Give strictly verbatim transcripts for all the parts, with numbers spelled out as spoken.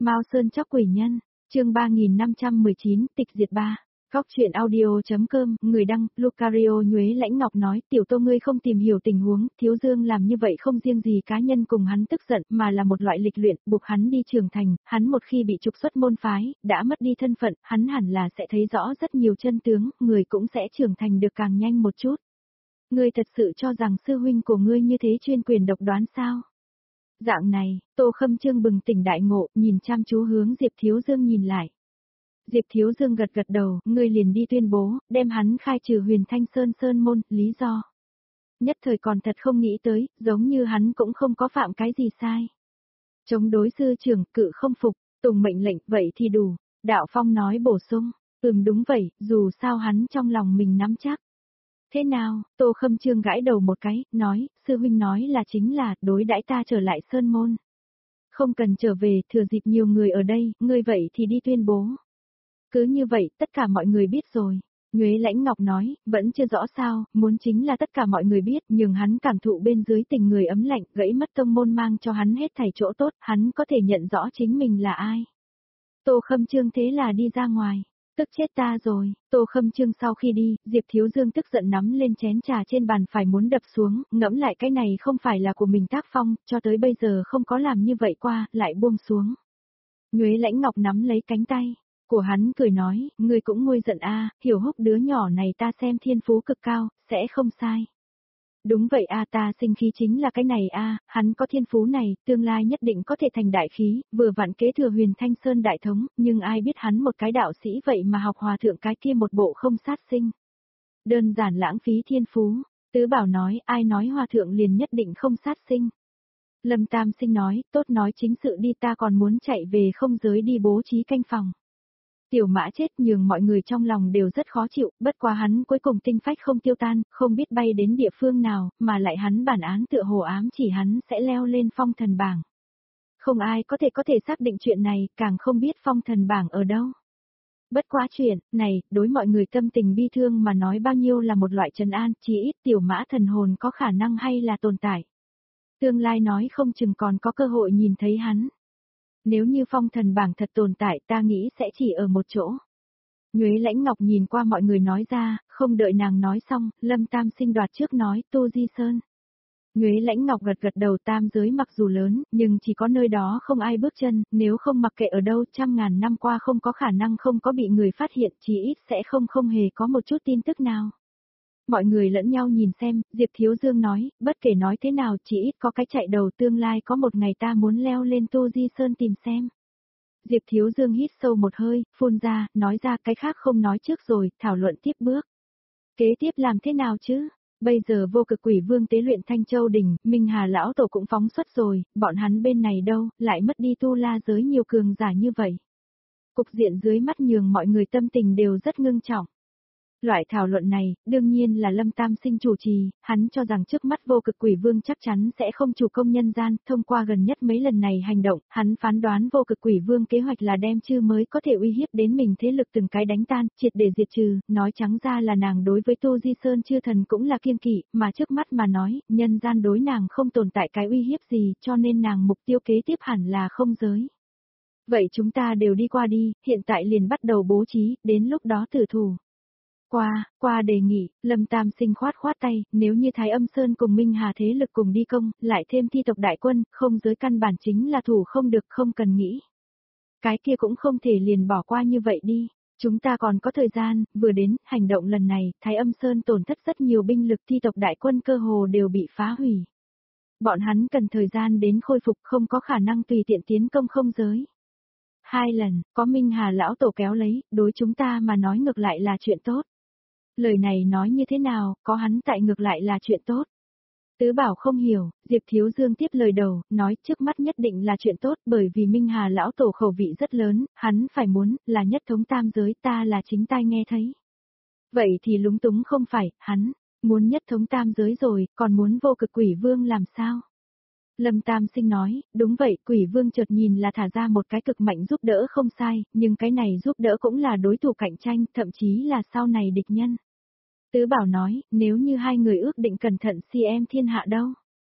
Mao Sơn Chóc Quỷ Nhân, chương ba nghìn năm trăm mười chín, tịch diệt ba. Góc truyện audio.com, người đăng, Lucario Nhuế Lãnh Ngọc nói, tiểu Tô ngươi không tìm hiểu tình huống, Thiếu Dương làm như vậy không riêng gì cá nhân cùng hắn tức giận, mà là một loại lịch luyện, buộc hắn đi trưởng thành, hắn một khi bị trục xuất môn phái, đã mất đi thân phận, hắn hẳn là sẽ thấy rõ rất nhiều chân tướng, người cũng sẽ trưởng thành được càng nhanh một chút. Ngươi thật sự cho rằng sư huynh của ngươi như thế chuyên quyền độc đoán sao? Dạng này, Tô Khâm Chương bừng tỉnh đại ngộ, nhìn chăm chú hướng Diệp Thiếu Dương nhìn lại. Diệp Thiếu Dương gật gật đầu, ngươi liền đi tuyên bố, đem hắn khai trừ Huyền Thanh Sơn Sơn môn, lý do. Nhất thời còn thật không nghĩ tới, giống như hắn cũng không có phạm cái gì sai. Chống đối sư trưởng, cự không phục, tùng mệnh lệnh, vậy thì đủ. Đạo Phong nói bổ sung, ừm đúng vậy, dù sao hắn trong lòng mình nắm chắc. Thế nào, Tô Khâm Chương gãi đầu một cái, nói, sư huynh nói là chính là, đối đãi ta trở lại Sơn môn. Không cần trở về, thừa dịp nhiều người ở đây, ngươi vậy thì đi tuyên bố. Cứ như vậy, tất cả mọi người biết rồi. Nhuế Lãnh Ngọc nói, vẫn chưa rõ sao, muốn chính là tất cả mọi người biết, nhưng hắn cảm thụ bên dưới tình người ấm lạnh, gãy mất tông môn mang cho hắn hết thảy chỗ tốt, hắn có thể nhận rõ chính mình là ai. Tô Khâm Chương thế là đi ra ngoài. Tức chết ta rồi, Tô Khâm Chương sau khi đi, Diệp Thiếu Dương tức giận nắm lên chén trà trên bàn phải muốn đập xuống, ngẫm lại cái này không phải là của mình tác phong, cho tới bây giờ không có làm như vậy qua, lại buông xuống. Nhuế Lãnh Ngọc nắm lấy cánh tay của hắn cười nói, ngươi cũng nguôi giận a, Hiểu Húc đứa nhỏ này ta xem thiên phú cực cao, sẽ không sai. Đúng vậy a, ta sinh khí chính là cái này a, hắn có thiên phú này, tương lai nhất định có thể thành đại khí, vừa vặn kế thừa Huyền Thanh Sơn đại thống, nhưng ai biết hắn một cái đạo sĩ vậy mà học hòa thượng cái kia một bộ không sát sinh. Đơn giản lãng phí thiên phú, Tứ Bảo nói, ai nói hòa thượng liền nhất định không sát sinh. Lâm Tam Sinh nói, tốt nói chính sự đi, ta còn muốn chạy về không giới đi bố trí canh phòng. Tiểu Mã chết nhường mọi người trong lòng đều rất khó chịu, bất quá hắn cuối cùng tinh phách không tiêu tan, không biết bay đến địa phương nào, mà lại hắn bản án tựa hồ ám chỉ hắn sẽ leo lên phong thần bảng. Không ai có thể có thể xác định chuyện này, càng không biết phong thần bảng ở đâu. Bất quá chuyện này, đối mọi người tâm tình bi thương mà nói bao nhiêu là một loại trấn an, chỉ ít Tiểu Mã thần hồn có khả năng hay là tồn tại. Tương lai nói không chừng còn có cơ hội nhìn thấy hắn. Nếu như phong thần bảng thật tồn tại ta nghĩ sẽ chỉ ở một chỗ. Nhuế Lãnh Ngọc nhìn qua mọi người nói ra, không đợi nàng nói xong, Lâm Tam Sinh đoạt trước nói, Tô Di Sơn. Nhuế Lãnh Ngọc gật gật đầu, tam giới mặc dù lớn, nhưng chỉ có nơi đó không ai bước chân, nếu không mặc kệ ở đâu trăm ngàn năm qua không có khả năng không có bị người phát hiện, chỉ ít sẽ không không hề có một chút tin tức nào. Mọi người lẫn nhau nhìn xem, Diệp Thiếu Dương nói, bất kể nói thế nào chỉ ít có cái chạy đầu, tương lai có một ngày ta muốn leo lên Tô Di Sơn tìm xem. Diệp Thiếu Dương hít sâu một hơi, phun ra, nói ra cái khác không nói trước rồi, thảo luận tiếp bước. Kế tiếp làm thế nào chứ? Bây giờ Vô Cực Quỷ Vương tế luyện Thanh Châu Đỉnh, Minh Hà Lão Tổ cũng phóng xuất rồi, bọn hắn bên này đâu, lại mất đi tu la giới nhiều cường giả như vậy. Cục diện dưới mắt nhường mọi người tâm tình đều rất ngưng trọng. Loại thảo luận này, đương nhiên là Lâm Tam Sinh chủ trì, hắn cho rằng trước mắt Vô Cực Quỷ Vương chắc chắn sẽ không chủ công nhân gian, thông qua gần nhất mấy lần này hành động, hắn phán đoán Vô Cực Quỷ Vương kế hoạch là đem chư mới có thể uy hiếp đến mình thế lực từng cái đánh tan, triệt để diệt trừ, nói trắng ra là nàng đối với Tô Di Sơn chư thần cũng là kiêng kỵ, mà trước mắt mà nói, nhân gian đối nàng không tồn tại cái uy hiếp gì, cho nên nàng mục tiêu kế tiếp hẳn là không giới. Vậy chúng ta đều đi qua đi, hiện tại liền bắt đầu bố trí, đến lúc đó tử thủ. Qua, qua đề nghị, Lâm Tam Sinh khoát khoát tay, nếu như Thái Âm Sơn cùng Minh Hà thế lực cùng đi công, lại thêm thi tộc đại quân, không giới căn bản chính là thủ không được, không cần nghĩ. Cái kia cũng không thể liền bỏ qua như vậy đi, chúng ta còn có thời gian, vừa đến, hành động lần này, Thái Âm Sơn tổn thất rất nhiều binh lực, thi tộc đại quân cơ hồ đều bị phá hủy. Bọn hắn cần thời gian đến khôi phục, không có khả năng tùy tiện tiến công không giới. Hai lần, có Minh Hà Lão Tổ kéo lấy, đối chúng ta mà nói ngược lại là chuyện tốt. Lời này nói như thế nào, có hắn tại ngược lại là chuyện tốt. Tứ Bảo không hiểu, Diệp Thiếu Dương tiếp lời đầu, nói trước mắt nhất định là chuyện tốt bởi vì Minh Hà Lão Tổ khẩu vị rất lớn, hắn phải muốn, là nhất thống tam giới, ta là chính tai nghe thấy. Vậy thì lúng túng không phải, hắn, muốn nhất thống tam giới rồi, còn muốn Vô Cực Quỷ Vương làm sao? Lâm Tam Sinh nói, đúng vậy, Quỷ Vương chợt nhìn là thả ra một cái cực mạnh giúp đỡ không sai, nhưng cái này giúp đỡ cũng là đối thủ cạnh tranh, thậm chí là sau này địch nhân. Tứ Bảo nói, nếu như hai người ước định cẩn thận si em thiên hạ đâu?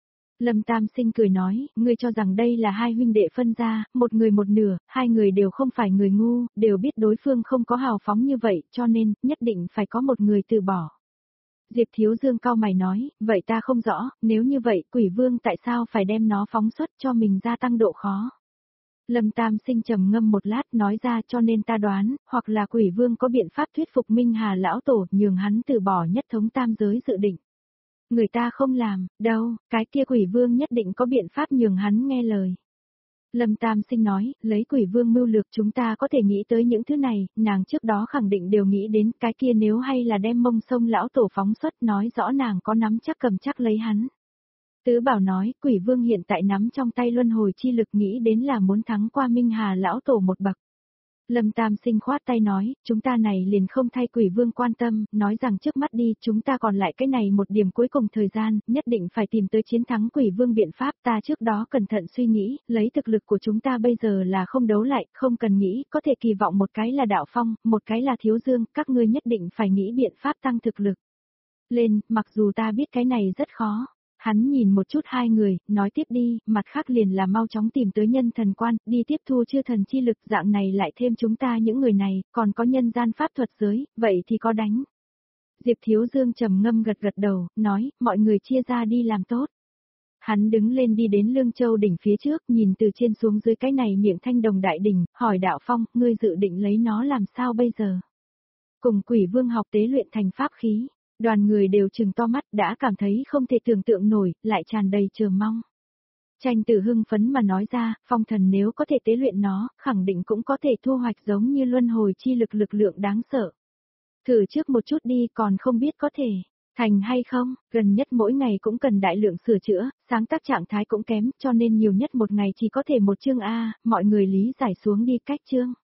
Lâm Tam Sinh cười nói, ngươi cho rằng đây là hai huynh đệ phân ra, một người một nửa, hai người đều không phải người ngu, đều biết đối phương không có hào phóng như vậy, cho nên, nhất định phải có một người từ bỏ. Diệp Thiếu Dương cau mày nói, vậy ta không rõ, nếu như vậy, quỷ vương tại sao phải đem nó phóng xuất cho mình gia tăng độ khó? Lâm Tam Sinh trầm ngâm một lát nói ra cho nên ta đoán, hoặc là quỷ vương có biện pháp thuyết phục Minh Hà lão tổ nhường hắn từ bỏ nhất thống tam giới dự định. Người ta không làm, đâu, cái kia quỷ vương nhất định có biện pháp nhường hắn nghe lời. Lâm Tam Sinh nói, lấy quỷ vương mưu lược chúng ta có thể nghĩ tới những thứ này, nàng trước đó khẳng định đều nghĩ đến cái kia nếu hay là đem mông sông lão tổ phóng xuất nói rõ nàng có nắm chắc cầm chắc lấy hắn. Tứ Bảo nói, quỷ vương hiện tại nắm trong tay luân hồi chi lực nghĩ đến là muốn thắng qua Minh Hà lão tổ một bậc. Lâm Tam Sinh khoát tay nói, chúng ta này liền không thay quỷ vương quan tâm, nói rằng trước mắt đi chúng ta còn lại cái này một điểm cuối cùng thời gian, nhất định phải tìm tới chiến thắng quỷ vương biện pháp ta trước đó cẩn thận suy nghĩ, lấy thực lực của chúng ta bây giờ là không đấu lại, không cần nghĩ, có thể kỳ vọng một cái là đạo phong, một cái là thiếu dương, các ngươi nhất định phải nghĩ biện pháp tăng thực lực. Lên, mặc dù ta biết cái này rất khó. Hắn nhìn một chút hai người, nói tiếp đi, mặt khác liền là mau chóng tìm tới nhân thần quan, đi tiếp thu chư thần chi lực dạng này lại thêm chúng ta những người này, còn có nhân gian pháp thuật giới, vậy thì có đánh. Diệp Thiếu Dương trầm ngâm gật gật đầu, nói, mọi người chia ra đi làm tốt. Hắn đứng lên đi đến Lương Châu đỉnh phía trước, nhìn từ trên xuống dưới cái này miệng thanh đồng đại đỉnh, hỏi đạo phong, ngươi dự định lấy nó làm sao bây giờ? Cùng quỷ vương học tế luyện thành pháp khí. Đoàn người đều trừng to mắt đã cảm thấy không thể tưởng tượng nổi, lại tràn đầy chờ mong. Tranh Tử hưng phấn mà nói ra, phong thần nếu có thể tế luyện nó, khẳng định cũng có thể thu hoạch giống như luân hồi chi lực lực lượng đáng sợ. Thử trước một chút đi còn không biết có thể thành hay không, gần nhất mỗi ngày cũng cần đại lượng sửa chữa, sáng tác trạng thái cũng kém cho nên nhiều nhất một ngày chỉ có thể một chương A, mọi người lý giải xuống đi cách chương.